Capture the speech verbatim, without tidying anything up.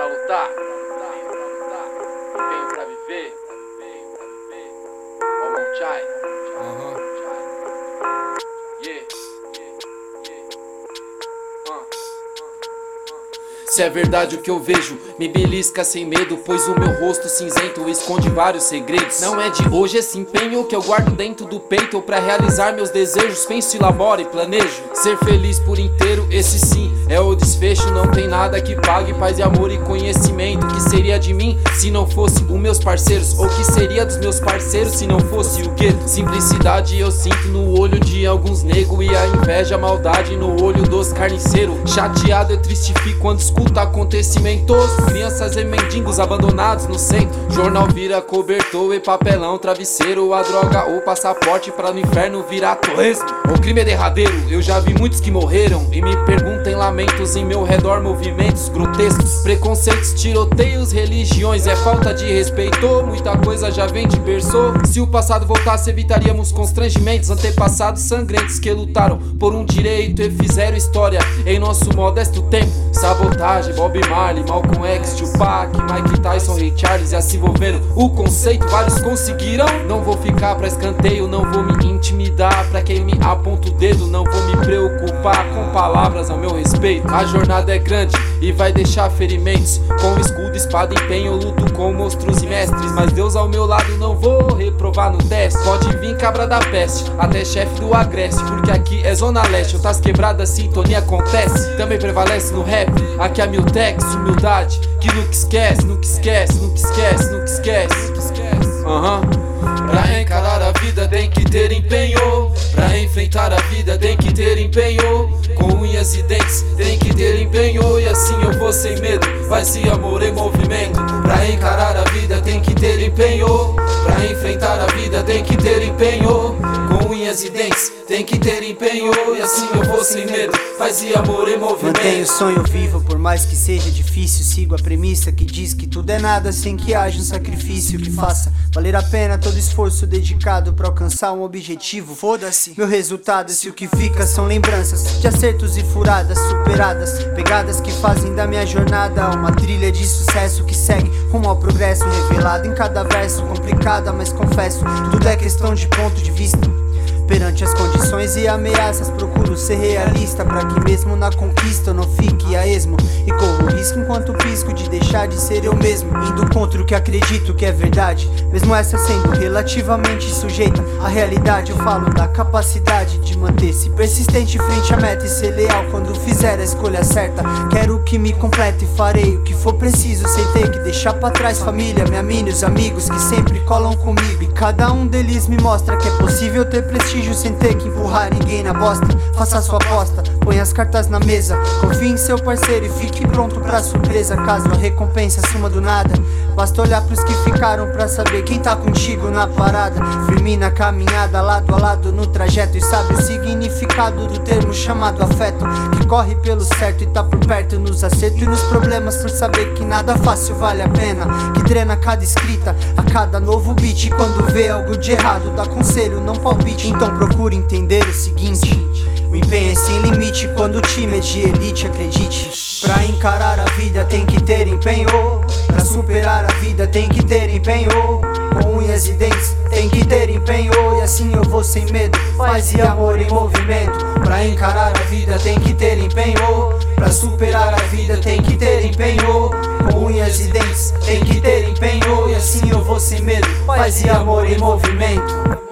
lutar, venho pra viver. Ó Chai. Aham. Yeah. Se é verdade o que eu vejo, me belisca sem medo, pois o meu rosto cinzento esconde vários segredos. Não é de hoje esse empenho que eu guardo dentro do peito pra realizar meus desejos. Penso, elaboro e planejo ser feliz por inteiro, esse sim é o desfecho. Não tem nada que pague paz e amor e conhecimento. O que seria de mim se não fosse os meus parceiros? Ou que seria dos meus parceiros se não fosse o gueto? Simplicidade eu sinto no olho de alguns nego, e a inveja, a maldade no olho dos carniceiros. Chateado eu tristifico quando escuto acontecimentos, crianças e mendigos abandonados no centro. Jornal vira cobertor e papelão, travesseiro. A droga ou passaporte pra no inferno virar torresmo. O crime é derradeiro, eu já vi muitos que morreram, e me perguntem lamentos em meu redor, movimentos grotescos, preconceitos, tiroteios, religiões. É falta de respeito, muita coisa já vem de berço. Se o passado voltasse evitaríamos constrangimentos, antepassados sangrentos que lutaram por um direito e fizeram história em nosso modesto tempo. Sabotagem, Bob Marley, Malcolm X, Tupac, Mike Tyson, Ray Charles, e assim vou vendo o conceito, vários conseguiram. Não vou ficar pra escanteio, não vou me intimidar pra quem me aponta o dedo, não vou me preocupar com palavras ao meu respeito. A jornada é grande e vai deixar ferimentos, com escudo, espada e empenho, eu luto com monstros e mestres, mas Deus ao meu lado não vou reprovar no teste. Pode vir cabra da peste, até chefe do agreste, porque aqui é zona leste, outras quebradas, sintonia acontece. Também prevalece no rap, aqui é Miltex, humildade, que nunca esquece, nunca esquece, nunca esquece, nunca esquece. Aham. Uhum. Pra encarar a vida tem que ter empenho, pra enfrentar a vida tem que ter empenho, com unhas e dentes tem que ter empenho, e assim eu vou sem medo, faz-se amor em movimento. Pra encarar a vida tem que ter empenho, pra enfrentar a vida tem que ter empenho, com unhas e dentes tem que ter empenho, e assim eu vou sem medo, faz-se amor em movimento. Mantenho o sonho vivo por mais que seja difícil, sigo a premissa que diz que tudo é nada sem que haja um sacrifício que faça valer a pena todo esforço dedicado pra alcançar um objetivo. Foda-se meu resultado, se o que fica são lembranças de acertos e furadas superadas, pegadas que fazem da minha jornada uma trilha de sucesso que segue rumo ao progresso, revelado em cada verso, complicada, mas confesso, tudo é questão de ponto de vista. Perante as condições e ameaças, procuro ser realista, pra que mesmo na conquista eu não fique a esmo, e corro risco enquanto pisco de deixar de ser eu mesmo, indo contra o que acredito que é verdade, mesmo essa sendo relativamente sujeita à realidade. Eu falo da capacidade de manter-se persistente frente à meta e ser leal quando fizer a escolha certa. Quero que me complete e farei o que for preciso, sem ter que deixar pra trás família, minha mina e os amigos que sempre colam comigo, e cada um deles me mostra que é possível ter prestígio sem ter que empurrar ninguém na bosta. Faça sua aposta, põe as cartas na mesa, confie em seu parceiro e fique pronto pra surpresa, caso a recompensa suma do nada. Basta olhar pros que ficaram pra saber quem tá contigo na parada, firme na caminhada, lado a lado no trajeto, e sabe o significado do termo chamado afeto, que corre pelo certo e tá por perto nos acertos e nos problemas, por saber que nada fácil vale a pena, que drena cada escrita, a cada novo beat, e quando vê algo de errado dá conselho, não palpite. Então procure entender o seguinte: o empenho é sem limite quando o time é de elite, acredite. Pra encarar a vida tem que ter empenho, pra superar a vida tem que ter empenho, com unhas e dentes tem que ter empenho, e assim eu vou sem medo, paz e amor em movimento. Pra encarar a vida tem que ter empenho, pra superar a vida tem que ter empenho, com unhas e dentes tem que ter empenho, e assim eu vou sem medo, paz e amor em movimento.